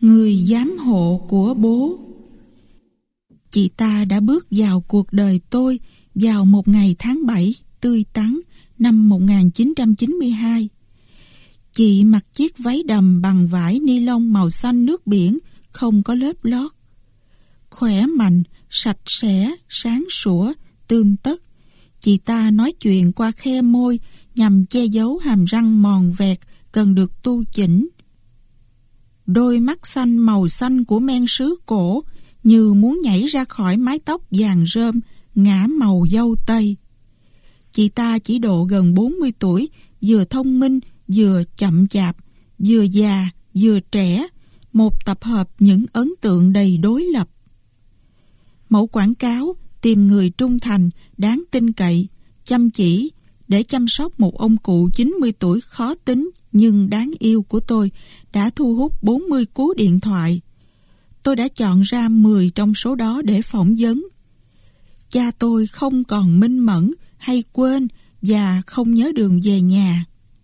Người giám hộ của bố. Chị ta đã bước vào cuộc đời tôi vào một ngày tháng 7 tươi tắn năm 1992. Chị mặc chiếc váy đầm bằng vải ni lông màu xanh nước biển, không có lớp lót. Khỏe mạnh, sạch sẽ, sáng sủa, tươm tất. Chị ta nói chuyện qua khe môi nhằm che giấu hàm răng mòn vẹt cần được tu chỉnh. Đôi mắt xanh màu xanh của men sứ cổ như muốn nhảy ra khỏi mái tóc vàng rơm ngả màu dâu tây. Chị ta chỉ độ gần 40 tuổi, vừa thông minh, vừa chậm chạp, vừa già, vừa trẻ, một tập hợp những ấn tượng đầy đối lập. Mẫu quảng cáo tìm người trung thành, đáng tin cậy, chăm chỉ để chăm sóc một ông cụ 90 tuổi khó tính nhưng đáng yêu của tôi đã thu hút 40 cú điện thoại. Tôi đã chọn ra 10 trong số đó để phỏng vấn. Cha tôi không còn minh mẫn hay quên và không nhớ đường về nhà.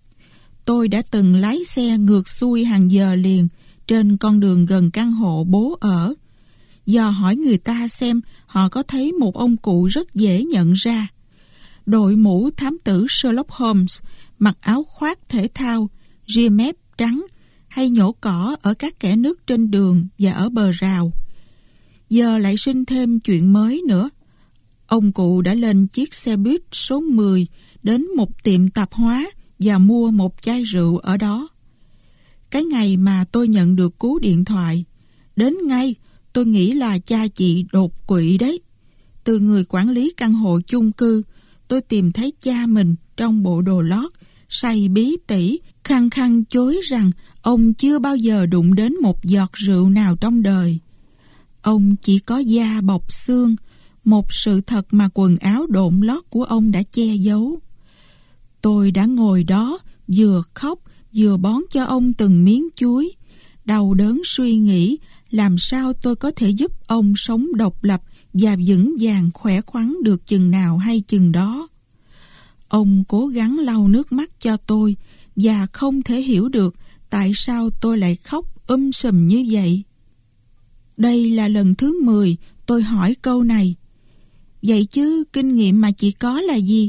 Tôi đã từng lái xe ngược xuôi hàng giờ liền trên con đường gần căn hộ bố ở, dò hỏi người ta xem họ có thấy một ông cụ rất dễ nhận ra. Đội mũ thám tử Sherlock Holmes, mặc áo khoác thể thao, ria mép trắng, hay nhổ cỏ ở các kẽ nước trên đường và ở bờ rào. Giờ lại sinh thêm chuyện mới nữa. Ông cụ đã lên chiếc xe buýt số 10 đến một tiệm tạp hóa và mua một chai rượu ở đó. Cái ngày mà tôi nhận được cú điện thoại, đến ngay tôi nghĩ là cha chị đột quỵ đấy. Từ người quản lý căn hộ chung cư, tôi tìm thấy cha mình trong bộ đồ lót, say bí tỉ, khăng khăng chối rằng ông chưa bao giờ đụng đến một giọt rượu nào trong đời. Ông chỉ có da bọc xương, một sự thật mà quần áo độn lót của ông đã che giấu. Tôi đã ngồi đó, vừa khóc, vừa bón cho ông từng miếng chuối, đau đớn suy nghĩ làm sao tôi có thể giúp ông sống độc lập và vững vàng khỏe khoắn được chừng nào hay chừng đó. Ông cố gắng lau nước mắt cho tôi và không thể hiểu được tại sao tôi lại khóc sùm như vậy. Đây là lần thứ 10 tôi hỏi câu này. Vậy chứ kinh nghiệm mà chị có là gì?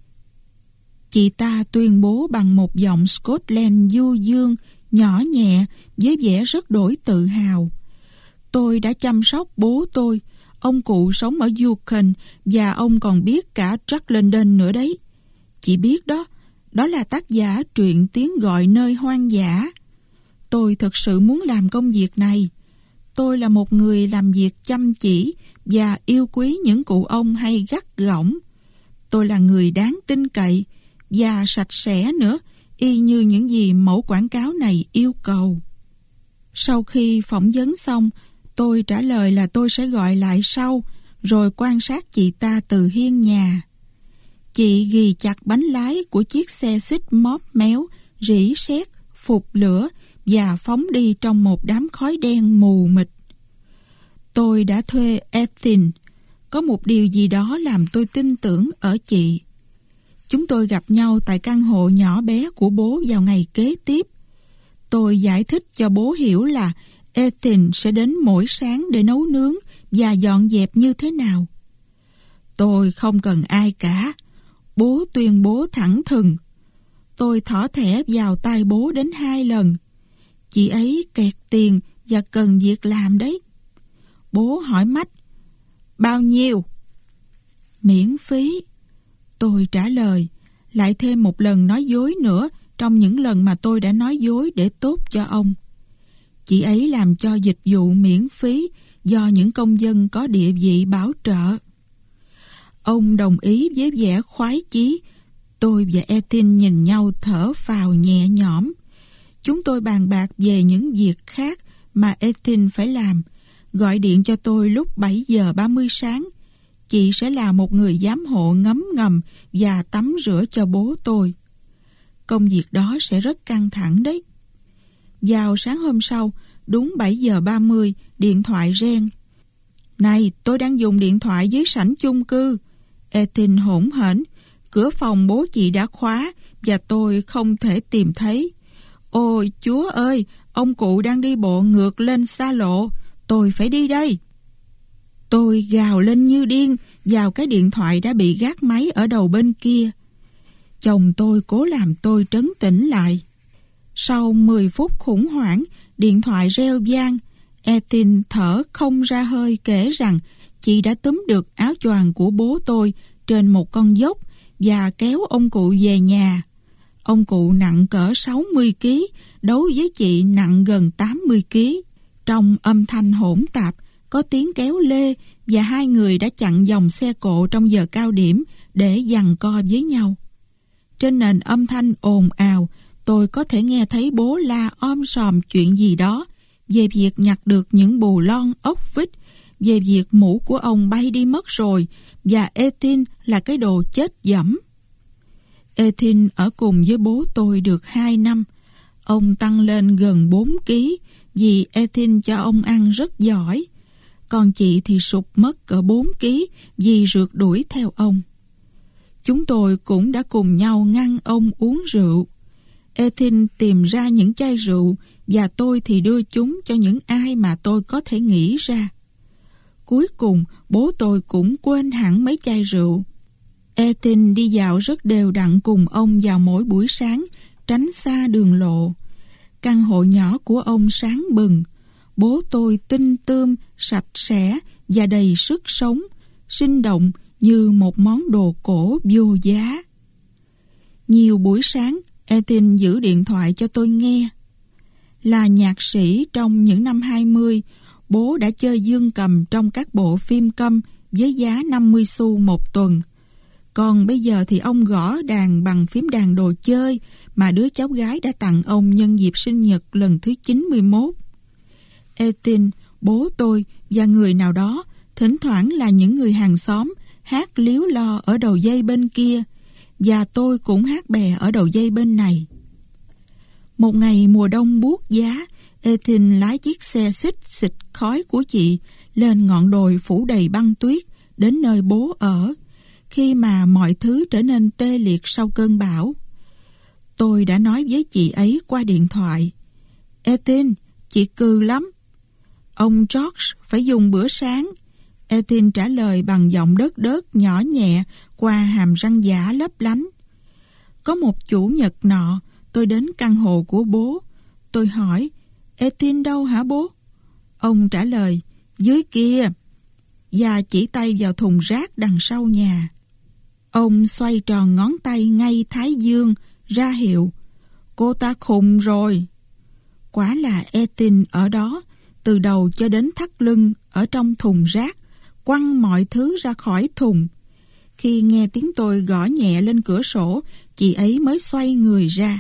Chị ta tuyên bố bằng một giọng Scotland du dương, nhỏ nhẹ, với vẻ rất đổi tự hào. Tôi đã chăm sóc bố tôi. Ông cụ sống ở Yukon và ông còn biết cả Jack London nữa đấy. Chị biết đó, đó là tác giả truyện Tiếng Gọi Nơi Hoang Dã. Tôi thực sự muốn làm công việc này. Tôi là một người làm việc chăm chỉ và yêu quý những cụ ông hay gắt gỏng. Tôi là người đáng tin cậy và sạch sẽ nữa, y như những gì mẫu quảng cáo này yêu cầu. Sau khi phỏng vấn xong, tôi trả lời là tôi sẽ gọi lại sau, rồi quan sát chị ta từ hiên nhà. Chị ghì chặt bánh lái của chiếc xe xích móp méo, rỉ sét, phụt lửa và phóng đi trong một đám khói đen mù mịt. Tôi đã thuê Ethan. Có một điều gì đó làm tôi tin tưởng ở chị. Chúng tôi gặp nhau tại căn hộ nhỏ bé của bố vào ngày kế tiếp. Tôi giải thích cho bố hiểu là Ethan sẽ đến mỗi sáng để nấu nướng và dọn dẹp như thế nào. Tôi không cần ai cả. Bố tuyên bố thẳng thừng. Tôi thỏ thẻ vào tay bố đến 2 lần. Chị ấy kẹt tiền và cần việc làm đấy. Bố hỏi mách. Bao nhiêu? Miễn phí. Tôi trả lời, lại thêm một lần nói dối nữa trong những lần mà tôi đã nói dối để tốt cho ông. Chị ấy làm cho dịch vụ miễn phí do những công dân có địa vị bảo trợ. Ông đồng ý với vẻ khoái chí. Tôi và Ethan nhìn nhau thở phào nhẹ nhõm. Chúng tôi bàn bạc về những việc khác mà Ethan phải làm. Gọi điện cho tôi lúc 7 giờ 30 sáng. Chị sẽ là một người giám hộ ngấm ngầm và tắm rửa cho bố tôi. Công việc đó sẽ rất căng thẳng đấy. Vào sáng hôm sau, đúng 7 giờ 30, điện thoại reng. Này, tôi đang dùng điện thoại dưới sảnh chung cư. Ethan hỗn hển. Cửa phòng bố chị đã khóa và tôi không thể tìm thấy. Ôi Chúa ơi, ông cụ đang đi bộ ngược lên xa lộ, tôi phải đi đây. Tôi gào lên như điên vào cái điện thoại đã bị gác máy ở đầu bên kia. Chồng tôi cố làm tôi trấn tĩnh lại. Sau 10 phút khủng hoảng, điện thoại reo vang. Ethan thở không ra hơi kể rằng chị đã túm được áo choàng của bố tôi trên một con dốc và kéo ông cụ về nhà. Ông cụ nặng cỡ 60 kg, đấu với chị nặng gần 80 kg. Trong âm thanh hỗn tạp, có tiếng kéo lê và hai người đã chặn dòng xe cộ trong giờ cao điểm để giằng co với nhau. Trên nền âm thanh ồn ào, tôi có thể nghe thấy bố la sòm chuyện gì đó về việc nhặt được những bù lon ốc vít, về việc mũ của ông bay đi mất rồi và Ethan là cái đồ chết dẫm. Ethan ở cùng với bố tôi được 2 năm. Ông tăng lên gần 4 kg vì Ethan cho ông ăn rất giỏi. Còn chị thì sụt mất cỡ 4 kg vì rượt đuổi theo ông. Chúng tôi cũng đã cùng nhau ngăn ông uống rượu. Ethan tìm ra những chai rượu và tôi thì đưa chúng cho những ai mà tôi có thể nghĩ ra. Cuối cùng, bố tôi cũng quên hẳn mấy chai rượu. Ethan đi dạo rất đều đặn cùng ông vào mỗi buổi sáng, tránh xa đường lộ. Căn hộ nhỏ của ông sáng bừng. Bố tôi tinh tươm, sạch sẽ và đầy sức sống, sinh động như một món đồ cổ vô giá. Nhiều buổi sáng, Ethan giữ điện thoại cho tôi nghe. Là nhạc sĩ trong những năm 20, bố đã chơi dương cầm trong các bộ phim câm với giá 50 xu một tuần. Còn bây giờ thì ông gõ đàn bằng phím đàn đồ chơi mà đứa cháu gái đã tặng ông nhân dịp sinh nhật lần thứ 91. Ethan, bố tôi và người nào đó, thỉnh thoảng là những người hàng xóm, hát líu lo ở đầu dây bên kia, và tôi cũng hát bè ở đầu dây bên này. Một ngày mùa đông buốt giá, Ethan lái chiếc xe xích xịt khói của chị lên ngọn đồi phủ đầy băng tuyết đến nơi bố ở, khi mà mọi thứ trở nên tê liệt sau cơn bão. Tôi đã nói với chị ấy qua điện thoại: Ethan, chị cừ lắm. Ông George phải dùng bữa sáng. Ethan trả lời bằng giọng đớt đớt nhỏ nhẹ qua hàm răng giả lấp lánh. Có một chủ nhật nọ, tôi đến căn hộ của bố. Tôi hỏi: Ethan đâu hả bố? Ông trả lời: dưới kia. Và chỉ tay vào thùng rác đằng sau nhà. Ông xoay tròn ngón tay ngay thái dương ra hiệu: cô ta khùng rồi. Quả là Ethan ở đó, từ đầu cho đến thắt lưng ở trong thùng rác, quăng mọi thứ ra khỏi thùng. Khi nghe tiếng tôi gõ nhẹ lên cửa sổ, chị ấy mới xoay người ra.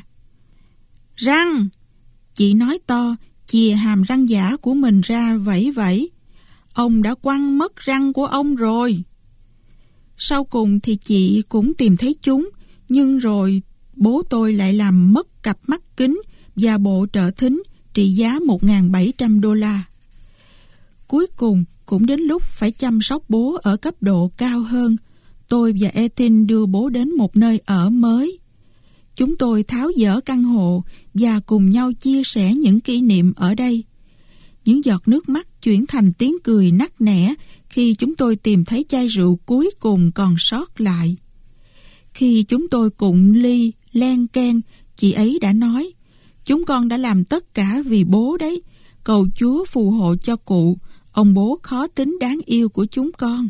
Răng! Chị nói to, chìa hàm răng giả của mình ra vẫy vẫy. Ông đã quăng mất răng của ông rồi. Sau cùng thì chị cũng tìm thấy chúng, nhưng rồi bố tôi lại làm mất cặp mắt kính và bộ trợ thính trị giá $1.700. Cuối cùng cũng đến lúc phải chăm sóc bố ở cấp độ cao hơn. Tôi và Ethan đưa bố đến một nơi ở mới. Chúng tôi tháo dỡ căn hộ và cùng nhau chia sẻ những kỷ niệm ở đây. Những giọt nước mắt chuyển thành tiếng cười nắc nẻ khi chúng tôi tìm thấy chai rượu cuối cùng còn sót lại. Khi chúng tôi cụng ly, len keng, chị ấy đã nói: chúng con đã làm tất cả vì bố đấy. Cầu Chúa phù hộ cho cụ, ông bố khó tính đáng yêu của chúng con.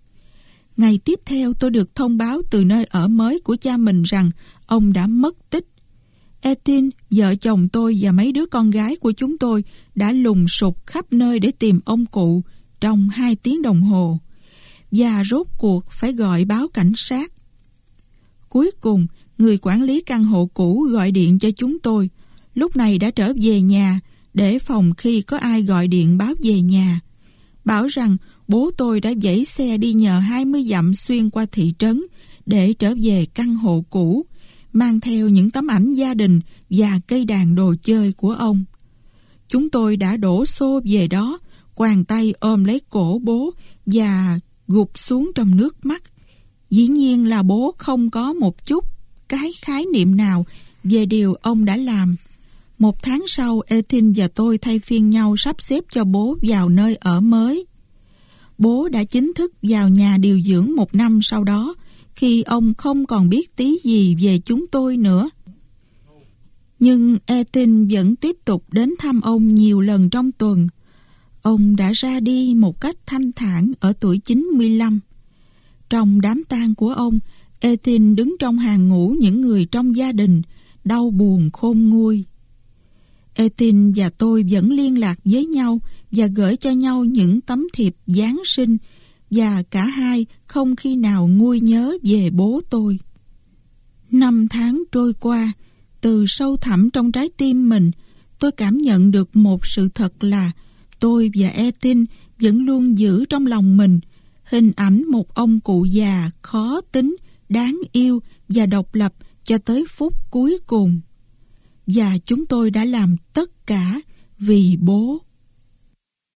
Ngày tiếp theo tôi được thông báo từ nơi ở mới của cha mình rằng ông đã mất tích. Ethan, vợ chồng tôi và mấy đứa con gái của chúng tôi đã lùng sục khắp nơi để tìm ông cụ trong 2 tiếng đồng hồ, và rốt cuộc phải gọi báo cảnh sát. Cuối cùng, người quản lý căn hộ cũ gọi điện cho chúng tôi, lúc này đã trở về nhà để phòng khi có ai gọi điện báo về nhà, bảo rằng bố tôi đã vẫy xe đi nhờ 20 dặm xuyên qua thị trấn để trở về căn hộ cũ, mang theo những tấm ảnh gia đình và cây đàn đồ chơi của ông. Chúng tôi đã đổ xô về đó, quàng tay ôm lấy cổ bố và gục xuống trong nước mắt. Dĩ nhiên là bố không có một chút cái khái niệm nào về điều ông đã làm. 1 tháng sau, Ethan và tôi thay phiên nhau sắp xếp cho bố vào nơi ở mới. Bố đã chính thức vào nhà điều dưỡng 1 năm sau đó, khi ông không còn biết tí gì về chúng tôi nữa. Nhưng Ethan vẫn tiếp tục đến thăm ông nhiều lần trong tuần. Ông đã ra đi một cách thanh thản ở tuổi 95. Trong đám tang của ông, Ethan đứng trong hàng ngũ những người trong gia đình, đau buồn khôn nguôi. Ethan và tôi vẫn liên lạc với nhau và gửi cho nhau những tấm thiệp Giáng sinh, và cả hai không khi nào nguôi nhớ về bố tôi. 5 tháng trôi qua, từ sâu thẳm trong trái tim mình, tôi cảm nhận được một sự thật là tôi và Ethan vẫn luôn giữ trong lòng mình hình ảnh một ông cụ già khó tính, đáng yêu và độc lập cho tới phút cuối cùng. Và chúng tôi đã làm tất cả vì bố.